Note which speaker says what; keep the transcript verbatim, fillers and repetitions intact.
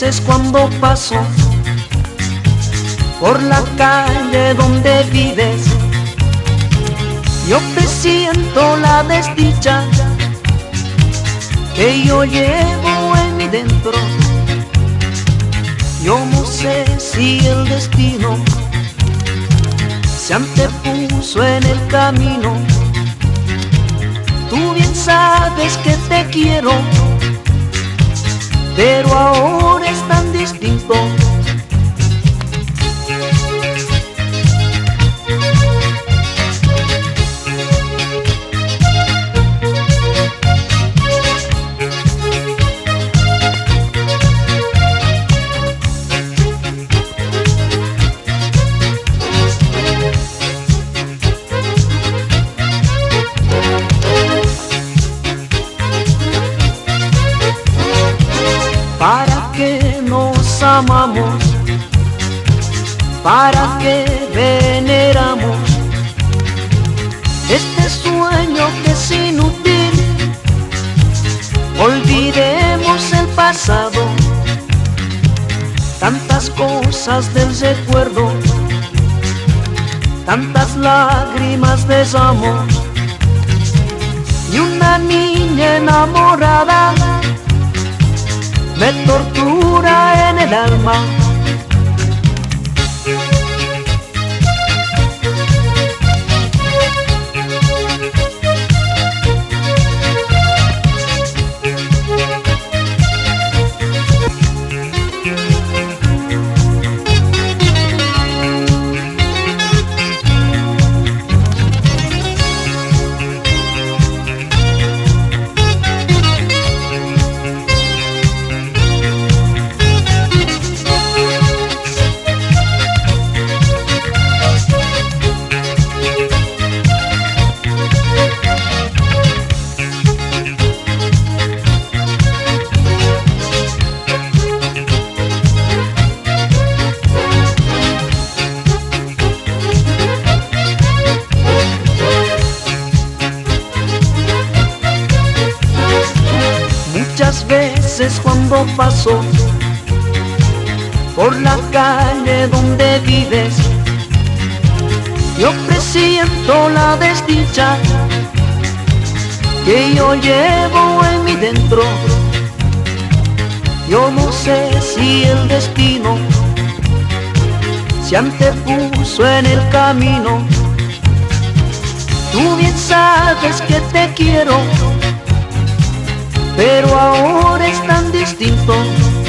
Speaker 1: veces cuando paso por la calle donde vives, yo presiento la desdicha que yo llevo en mi dentro. Yo no sé si el destino se antepuso en el camino. Tú bien sabes que te quiero, pero ahora es tan distinto. ¿Para qué nos amamos? ¿Para qué veneramos este sueño que es inútil? Olvidemos el pasado, tantas cosas del recuerdo, tantas lágrimas de desamor y una niña enamorada me tortura en el alma. Muchas veces cuando paso por la calle donde vives, yo presiento la desdicha que yo llevo en mi dentro. Yo no sé si el destino se antepuso en el camino. Tú bien sabes que te quiero, pero ahora es tan distinto.